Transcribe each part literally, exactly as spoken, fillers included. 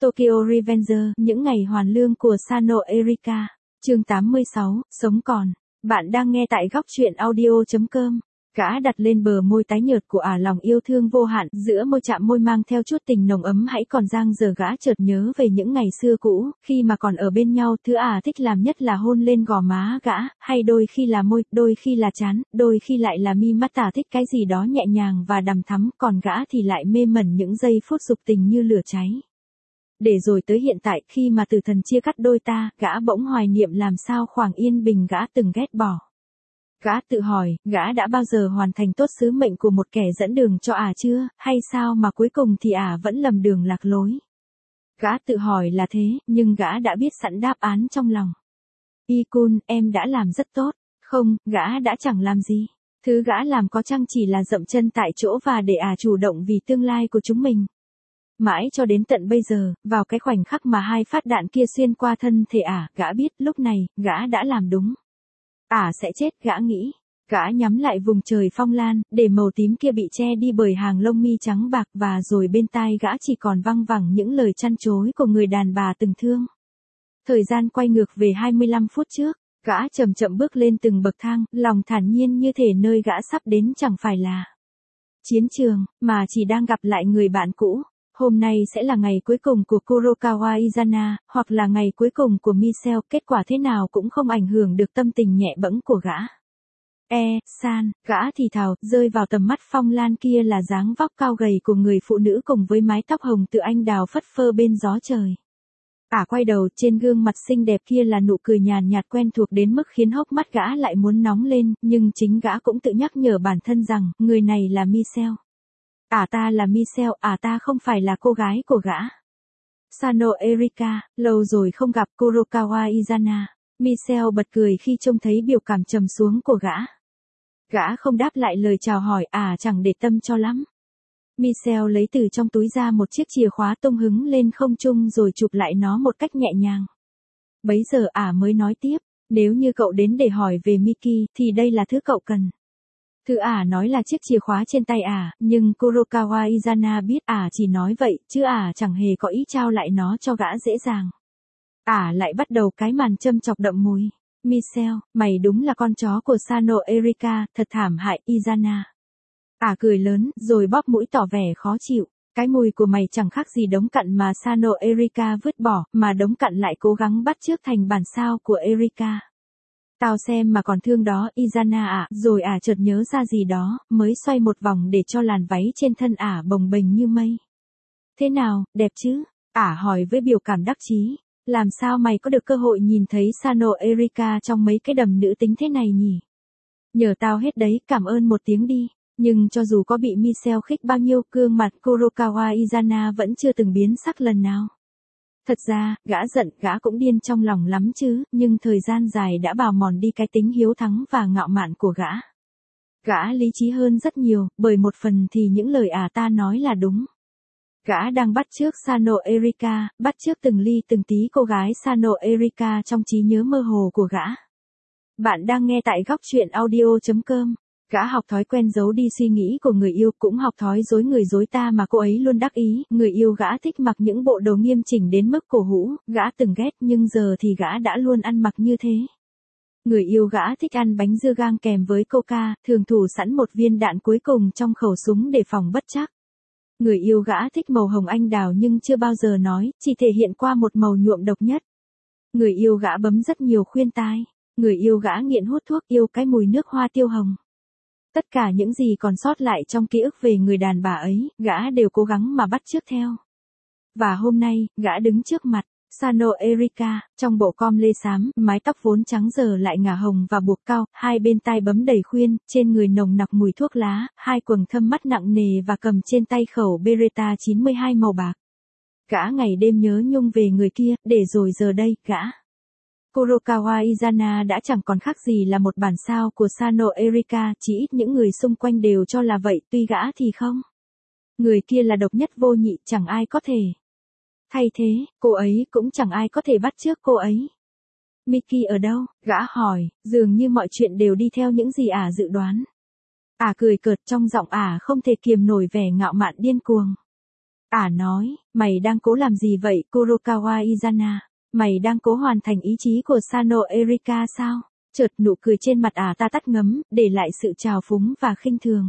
Tokyo Revenger, những ngày hoàn lương của Sano Erika. Chương tám mươi sáu, sống còn. Bạn đang nghe tại góc truyện audio chấm com. Gã đặt lên bờ môi tái nhợt của ả lòng yêu thương vô hạn, giữa môi chạm môi mang theo chút tình nồng ấm hãy còn dang dở. Gã chợt nhớ về những ngày xưa cũ, khi mà còn ở bên nhau, thứ ả thích làm nhất là hôn lên gò má gã, hay đôi khi là môi, đôi khi là trán, đôi khi lại là mi mắt. Ả thích cái gì đó nhẹ nhàng và đằm thắm, còn gã thì lại mê mẩn những giây phút dục tình như lửa cháy. Để rồi tới hiện tại, khi mà tử thần chia cắt đôi ta, gã bỗng hoài niệm làm sao khoảng yên bình gã từng ghét bỏ. Gã tự hỏi, gã đã bao giờ hoàn thành tốt sứ mệnh của một kẻ dẫn đường cho ả chưa, hay sao mà cuối cùng thì ả vẫn lầm đường lạc lối. Gã tự hỏi là thế, nhưng gã đã biết sẵn đáp án trong lòng. Y-kun, em đã làm rất tốt. Không, gã đã chẳng làm gì. Thứ gã làm có chăng chỉ là dậm chân tại chỗ và để ả chủ động vì tương lai của chúng mình. Mãi cho đến tận bây giờ, vào cái khoảnh khắc mà hai phát đạn kia xuyên qua thân thể ả, gã biết lúc này, gã đã làm đúng. Ả sẽ chết, gã nghĩ. Gã nhắm lại vùng trời phong lan, để màu tím kia bị che đi bởi hàng lông mi trắng bạc, và rồi bên tai gã chỉ còn văng vẳng những lời chăn chối của người đàn bà từng thương. Thời gian quay ngược về hai mươi lăm phút trước, gã chậm chậm bước lên từng bậc thang, lòng thản nhiên như thể nơi gã sắp đến chẳng phải là chiến trường, mà chỉ đang gặp lại người bạn cũ. Hôm nay sẽ là ngày cuối cùng của Kurokawa Izana, hoặc là ngày cuối cùng của Michelle, kết quả thế nào cũng không ảnh hưởng được tâm tình nhẹ bẫng của gã. E, san, gã thì thào, rơi vào tầm mắt phong lan kia là dáng vóc cao gầy của người phụ nữ cùng với mái tóc hồng tựa anh đào phất phơ bên gió trời. Ả quay đầu, trên gương mặt xinh đẹp kia là nụ cười nhàn nhạt quen thuộc đến mức khiến hốc mắt gã lại muốn nóng lên, nhưng chính gã cũng tự nhắc nhở bản thân rằng, người này là Michelle. Ả ta là Michelle, ả ta không phải là cô gái của gã. Sano Erika, lâu rồi không gặp Kurokawa Izana. Michelle bật cười khi trông thấy biểu cảm trầm xuống của gã. Gã không đáp lại lời chào hỏi, ả chẳng để tâm cho lắm. Michelle lấy từ trong túi ra một chiếc chìa khóa tung hứng lên không trung rồi chụp lại nó một cách nhẹ nhàng. Bấy giờ ả mới nói tiếp, nếu như cậu đến để hỏi về Miki, thì đây là thứ cậu cần. Thứ ả nói là chiếc chìa khóa trên tay ả, nhưng Kurokawa Izana biết ả chỉ nói vậy, chứ ả chẳng hề có ý trao lại nó cho gã dễ dàng. Ả lại bắt đầu cái màn châm chọc đậm mùi. Michelle, mày đúng là con chó của Sano Erika, thật thảm hại, Izana. Ả cười lớn, rồi bóp mũi tỏ vẻ khó chịu. Cái mùi của mày chẳng khác gì đống cặn mà Sano Erika vứt bỏ, mà đống cặn lại cố gắng bắt chước thành bản sao của Erika. Tao xem mà còn thương đó, Izana ạ, rồi ả chợt nhớ ra gì đó, mới xoay một vòng để cho làn váy trên thân ả bồng bềnh như mây. Thế nào, đẹp chứ? Ả hỏi với biểu cảm đắc chí. Làm sao mày có được cơ hội nhìn thấy Sano Erika trong mấy cái đầm nữ tính thế này nhỉ? Nhờ tao hết đấy, cảm ơn một tiếng đi. Nhưng cho dù có bị Michelle khích bao nhiêu, gương mặt Kurokawa Izana vẫn chưa từng biến sắc lần nào. Thật ra, gã giận, gã cũng điên trong lòng lắm chứ, nhưng thời gian dài đã bào mòn đi cái tính hiếu thắng và ngạo mạn của gã. Gã lý trí hơn rất nhiều, bởi một phần thì những lời ả ta nói là đúng. Gã đang bắt chước Sano Erika, bắt chước từng ly từng tí cô gái Sano Erika trong trí nhớ mơ hồ của gã. Bạn đang nghe tại góc truyện audio chấm com. Gã học thói quen giấu đi suy nghĩ của người yêu, cũng học thói dối người dối ta mà cô ấy luôn đắc ý. Người yêu gã thích mặc những bộ đồ nghiêm chỉnh đến mức cổ hũ, gã từng ghét nhưng giờ thì gã đã luôn ăn mặc như thế. Người yêu gã thích ăn bánh dưa gang kèm với coca, thường thủ sẵn một viên đạn cuối cùng trong khẩu súng để phòng bất trắc. Người yêu gã thích màu hồng anh đào nhưng chưa bao giờ nói, chỉ thể hiện qua một màu nhuộm độc nhất. Người yêu gã bấm rất nhiều khuyên tai. Người yêu gã nghiện hút thuốc, yêu cái mùi nước hoa tiêu hồng. Tất cả những gì còn sót lại trong ký ức về người đàn bà ấy, gã đều cố gắng mà bắt chước theo. Và hôm nay, gã đứng trước mặt Sano Erika, trong bộ com lê xám, mái tóc vốn trắng giờ lại ngả hồng và buộc cao, hai bên tai bấm đầy khuyên, trên người nồng nặc mùi thuốc lá, hai quầng thâm mắt nặng nề và cầm trên tay khẩu Beretta chín mươi hai màu bạc. Gã ngày đêm nhớ nhung về người kia, để rồi giờ đây, gã Kurokawa Izana đã chẳng còn khác gì là một bản sao của Sano Erika, chỉ ít những người xung quanh đều cho là vậy, tuy gã thì không. Người kia là độc nhất vô nhị, chẳng ai có thể thay thế, cô ấy cũng chẳng ai có thể bắt chước cô ấy. Miki ở đâu? Gã hỏi, dường như mọi chuyện đều đi theo những gì ả dự đoán. Ả cười cợt, trong giọng ả không thể kiềm nổi vẻ ngạo mạn điên cuồng. Ả nói, mày đang cố làm gì vậy Kurokawa Izana? Mày đang cố hoàn thành ý chí của Sano Erika sao? Chợt nụ cười trên mặt Ả ta tắt ngấm, để lại sự trào phúng và khinh thường.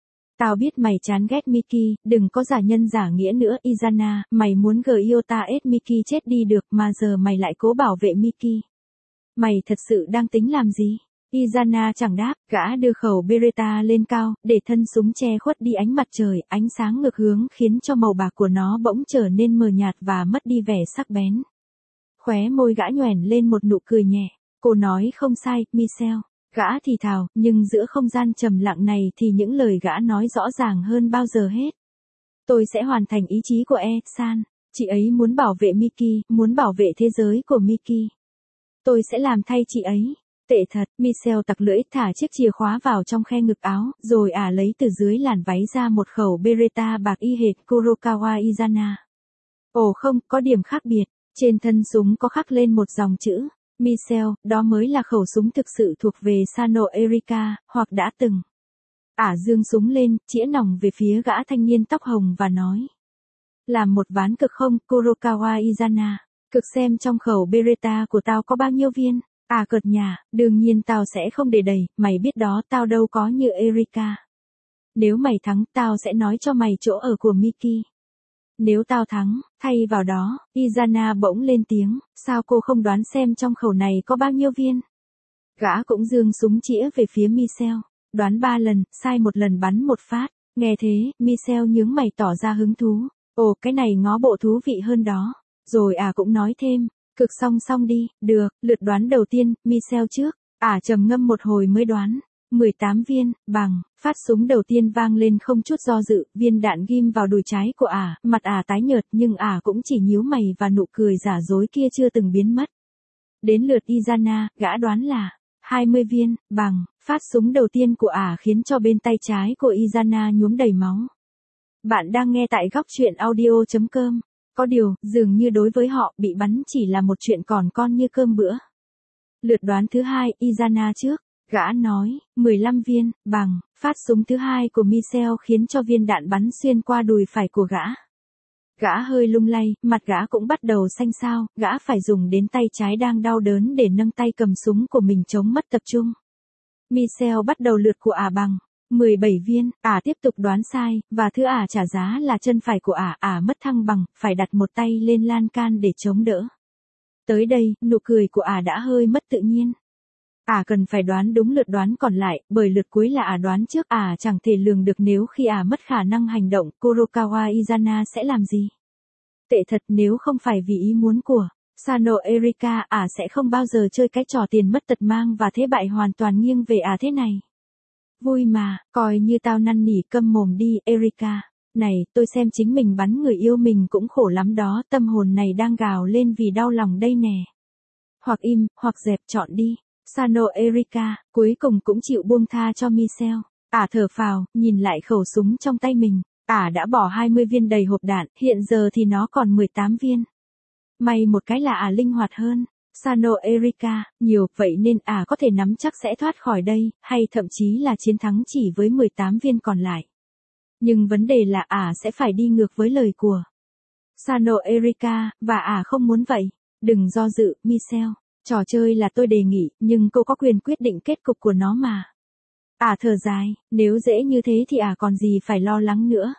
Tao biết mày chán ghét Miki, đừng có giả nhân giả nghĩa nữa Izana, mày muốn Gyota ép Miki chết đi được mà giờ mày lại cố bảo vệ Miki. Mày thật sự đang tính làm gì? Izana chẳng đáp, gã đưa khẩu Beretta lên cao, để thân súng che khuất đi ánh mặt trời, ánh sáng ngược hướng khiến cho màu bạc của nó bỗng trở nên mờ nhạt và mất đi vẻ sắc bén. Khóe môi gã nhoẻn lên một nụ cười nhẹ, cô nói không sai, Michelle. Gã thì thào, nhưng giữa không gian trầm lặng này thì những lời gã nói rõ ràng hơn bao giờ hết. Tôi sẽ hoàn thành ý chí của E-san. Chị ấy muốn bảo vệ Miki, muốn bảo vệ thế giới của Miki. Tôi sẽ làm thay chị ấy. Tệ thật, Michelle tặc lưỡi thả chiếc chìa khóa vào trong khe ngực áo, rồi ả lấy từ dưới làn váy ra một khẩu Beretta bạc y hệt Kurokawa Izana. Ồ không, có điểm khác biệt. Trên thân súng có khắc lên một dòng chữ. Michelle, đó mới là khẩu súng thực sự thuộc về Sano Erika, hoặc đã từng. Ả dương súng lên, chĩa nòng về phía gã thanh niên tóc hồng và nói. Làm một ván cực không, Kurokawa Izana. Cực xem trong khẩu Beretta của tao có bao nhiêu viên. À cợt nhả, đương nhiên tao sẽ không để đầy, mày biết đó tao đâu có như Erika. Nếu mày thắng, tao sẽ nói cho mày chỗ ở của Miki. Nếu tao thắng, thay vào đó, Izana bỗng lên tiếng, sao cô không đoán xem trong khẩu này có bao nhiêu viên? Gã cũng giương súng chĩa về phía Michelle, đoán ba lần, sai một lần bắn một phát, nghe thế, Michelle nhướng mày tỏ ra hứng thú, ồ cái này ngó bộ thú vị hơn đó, rồi à cũng nói thêm, cực song song đi, được, lượt đoán đầu tiên, Michelle trước, à trầm ngâm một hồi mới đoán. mười tám viên, bằng, phát súng đầu tiên vang lên không chút do dự, viên đạn ghim vào đùi trái của ả, mặt ả tái nhợt nhưng ả cũng chỉ nhíu mày và nụ cười giả dối kia chưa từng biến mất. Đến lượt Izana, gã đoán là hai mươi viên, bằng, phát súng đầu tiên của ả khiến cho bên tay trái của Izana nhuốm đầy máu. Bạn đang nghe tại góc truyện audio chấm com. Có điều, dường như đối với họ, bị bắn chỉ là một chuyện còn con như cơm bữa. Lượt đoán thứ hai, Izana trước. Gã nói, mười lăm viên, bằng, phát súng thứ hai của Michelle khiến cho viên đạn bắn xuyên qua đùi phải của gã. Gã hơi lung lay, mặt gã cũng bắt đầu xanh xao, gã phải dùng đến tay trái đang đau đớn để nâng tay cầm súng của mình chống mất tập trung. Michelle bắt đầu lượt của ả bằng mười bảy viên, ả tiếp tục đoán sai, và thứ ả trả giá là chân phải của ả, ả mất thăng bằng, phải đặt một tay lên lan can để chống đỡ. Tới đây, nụ cười của ả đã hơi mất tự nhiên. Ả cần phải đoán đúng lượt đoán còn lại, bởi lượt cuối là ả đoán trước, ả chẳng thể lường được nếu khi ả mất khả năng hành động, Kurokawa Izana sẽ làm gì. Tệ thật, nếu không phải vì ý muốn của Sano Erika, ả sẽ không bao giờ chơi cái trò tiền mất tật mang và thế bại hoàn toàn nghiêng về ả thế này. Vui mà, coi như tao năn nỉ câm mồm đi, Erika. Này, tôi xem chính mình bắn người yêu mình cũng khổ lắm đó, tâm hồn này đang gào lên vì đau lòng đây nè. Hoặc im, hoặc dẹp, chọn đi. Sano Erika, cuối cùng cũng chịu buông tha cho Michelle. Ả thở phào, nhìn lại khẩu súng trong tay mình. Ả đã bỏ hai mươi viên đầy hộp đạn, hiện giờ thì nó còn mười tám viên. May một cái là Ả linh hoạt hơn. Sano Erika, nhiều, vậy nên Ả có thể nắm chắc sẽ thoát khỏi đây, hay thậm chí là chiến thắng chỉ với mười tám viên còn lại. Nhưng vấn đề là Ả sẽ phải đi ngược với lời của Sano Erika, và Ả không muốn vậy. Đừng do dự, Michelle. Trò chơi là tôi đề nghị, nhưng cô có quyền quyết định kết cục của nó mà. Ả thở dài, nếu dễ như thế thì Ả còn gì phải lo lắng nữa.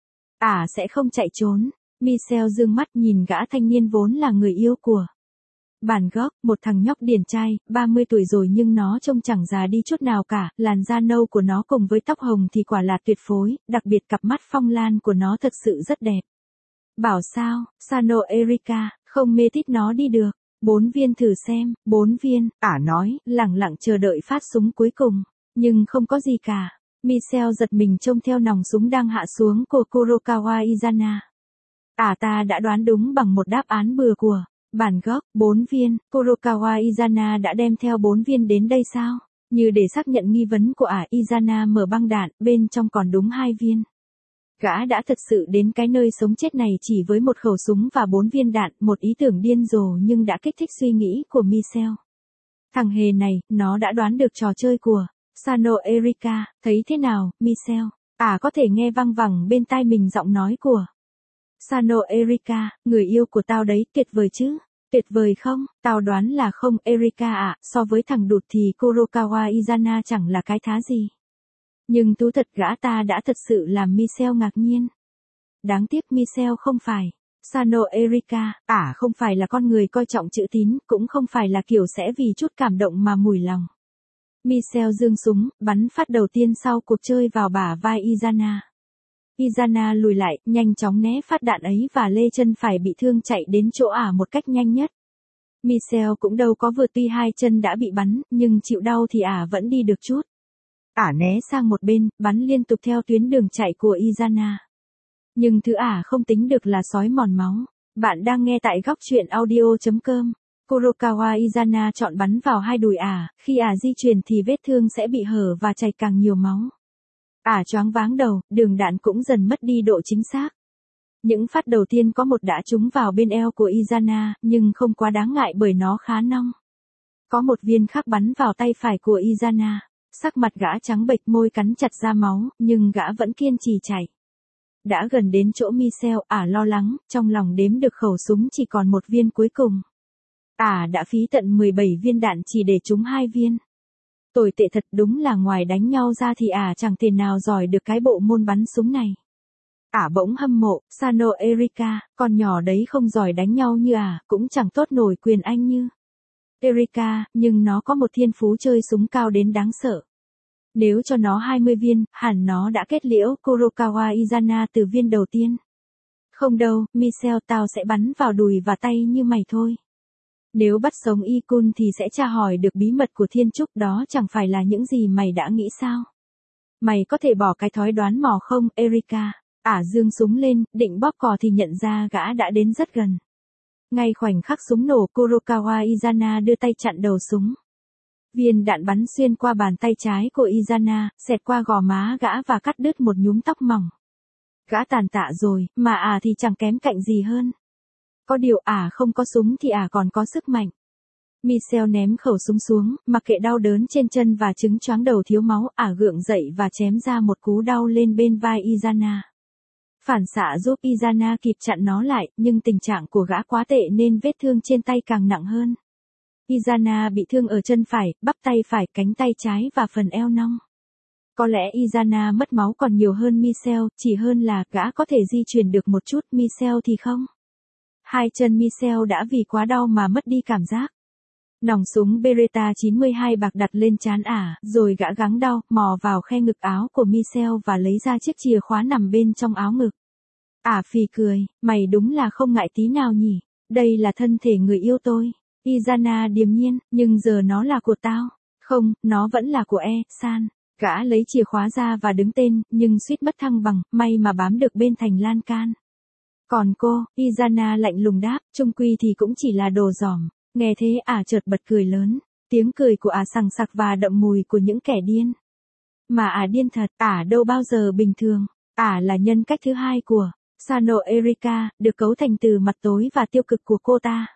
Ả sẽ không chạy trốn. Michelle dương mắt nhìn gã thanh niên vốn là người yêu của bản gốc, một thằng nhóc điển trai, ba mươi tuổi rồi nhưng nó trông chẳng già đi chút nào cả, làn da nâu của nó cùng với tóc hồng thì quả là tuyệt phối, đặc biệt cặp mắt phong lan của nó thật sự rất đẹp. Bảo sao, Sano Erika, không mê tít nó đi được. Bốn viên thử xem, bốn viên, Ả nói, lẳng lặng chờ đợi phát súng cuối cùng, nhưng không có gì cả. Michelle giật mình trông theo nòng súng đang hạ xuống của Kurokawa Izana. Ả ta đã đoán đúng bằng một đáp án bừa của bản gốc, bốn viên, Kurokawa Izana đã đem theo bốn viên đến đây sao? Như để xác nhận nghi vấn của Ả, Izana mở băng đạn, bên trong còn đúng hai viên. Gã đã thật sự đến cái nơi sống chết này chỉ với một khẩu súng và bốn viên đạn, một ý tưởng điên rồ nhưng đã kích thích suy nghĩ của Michelle. Thằng hề này, nó đã đoán được trò chơi của Sano Erika, thấy thế nào, Michelle? Ả có thể nghe văng vẳng bên tai mình giọng nói của Sano Erika, người yêu của tao đấy, tuyệt vời chứ? Tuyệt vời không? Tao đoán là không Erika ạ, so với thằng đụt thì Kurokawa Izana chẳng là cái thá gì. Nhưng thú thật gã ta đã thật sự làm Michelle ngạc nhiên. Đáng tiếc Michelle không phải. Sano Erika, ả không phải là con người coi trọng chữ tín, cũng không phải là kiểu sẽ vì chút cảm động mà mủi lòng. Michelle giương súng, bắn phát đầu tiên sau cuộc chơi vào bả vai Izana. Izana lùi lại, nhanh chóng né phát đạn ấy và lê chân phải bị thương chạy đến chỗ ả một cách nhanh nhất. Michelle cũng đâu có vừa, tuy hai chân đã bị bắn, nhưng chịu đau thì ả vẫn đi được chút. Ả né sang một bên, bắn liên tục theo tuyến đường chạy của Izana. Nhưng thứ ả không tính được là xói mòn máu. Bạn đang nghe tại góc truyện audio chấm com. Kurokawa Izana chọn bắn vào hai đùi ả, khi ả di chuyển thì vết thương sẽ bị hở và chảy càng nhiều máu. Ả choáng váng đầu, đường đạn cũng dần mất đi độ chính xác. Những phát đầu tiên có một đã trúng vào bên eo của Izana, nhưng không quá đáng ngại bởi nó khá nong. Có một viên khác bắn vào tay phải của Izana. Sắc mặt gã trắng bệch, môi cắn chặt ra máu, nhưng gã vẫn kiên trì chạy. Đã gần đến chỗ Michelle, ả lo lắng, trong lòng đếm được khẩu súng chỉ còn một viên cuối cùng. Ả đã phí tận mười bảy viên đạn chỉ để trúng hai viên. Tồi tệ thật, đúng là ngoài đánh nhau ra thì ả chẳng thể nào giỏi được cái bộ môn bắn súng này. Ả bỗng hâm mộ, Sano Erika, con nhỏ đấy không giỏi đánh nhau như ả, cũng chẳng tốt nổi quyền anh như Erika, nhưng nó có một thiên phú chơi súng cao đến đáng sợ. Nếu cho nó hai mươi viên, hẳn nó đã kết liễu Kurokawa Izana từ viên đầu tiên. Không đâu, Michelle, tao sẽ bắn vào đùi và tay như mày thôi. Nếu bắt sống Ikun thì sẽ tra hỏi được bí mật của thiên trúc, đó chẳng phải là những gì mày đã nghĩ sao? Mày có thể bỏ cái thói đoán mò không, Erika? Ả giương súng lên, định bóp cò thì nhận ra gã đã đến rất gần. Ngay khoảnh khắc súng nổ, Kurokawa Izana đưa tay chặn đầu súng. Viên đạn bắn xuyên qua bàn tay trái của Izana, xẹt qua gò má gã và cắt đứt một nhúm tóc mỏng. Gã tàn tạ rồi, mà ả thì chẳng kém cạnh gì hơn. Có điều ả không có súng thì ả còn có sức mạnh. Michelle ném khẩu súng xuống, mặc kệ đau đớn trên chân và chứng choáng đầu thiếu máu, ả gượng dậy và chém ra một cú đau lên bên vai Izana. Phản xạ giúp Izana kịp chặn nó lại, nhưng tình trạng của gã quá tệ nên vết thương trên tay càng nặng hơn. Izana bị thương ở chân phải, bắp tay phải, cánh tay trái và phần eo nong. Có lẽ Izana mất máu còn nhiều hơn Michelle, chỉ hơn là gã có thể di chuyển được một chút, Michelle thì không. Hai chân Michelle đã vì quá đau mà mất đi cảm giác. Nòng súng Beretta chín mươi hai bạc đặt lên trán ả, rồi gã gắng đau, mò vào khe ngực áo của Michelle và lấy ra chiếc chìa khóa nằm bên trong áo ngực. Ả phì cười, mày đúng là không ngại tí nào nhỉ, đây là thân thể người yêu tôi. Izana điềm nhiên, nhưng giờ nó là của tao. Không, nó vẫn là của E-san. Gã lấy chìa khóa ra và đứng tên, nhưng suýt mất thăng bằng, may mà bám được bên thành lan can. Còn cô, Izana lạnh lùng đáp, chung quy thì cũng chỉ là đồ giỏm. Nghe thế ả chợt bật cười lớn. Tiếng cười của ả sằng sặc và đậm mùi của những kẻ điên. Mà ả điên thật, ả đâu bao giờ bình thường. Ả là nhân cách thứ hai của Sano Erika, được cấu thành từ mặt tối và tiêu cực của cô ta.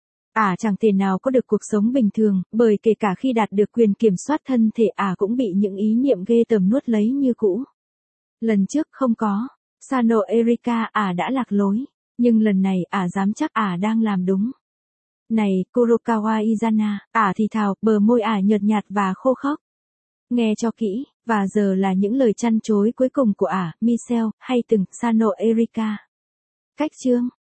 Ả chẳng thể nào có được cuộc sống bình thường, bởi kể cả khi đạt được quyền kiểm soát thân thể ả cũng bị những ý niệm ghê tởm nuốt lấy như cũ. Lần trước không có. Sano Erika, ả đã lạc lối. Nhưng lần này ả dám chắc ả đang làm đúng. Này, Kurokawa Izana, ả thì thào, bờ môi ả nhợt nhạt và khô khốc. Nghe cho kỹ, và giờ là những lời chăn chối cuối cùng của ả, Michelle, hay từng, Sano Erika. Cách chương.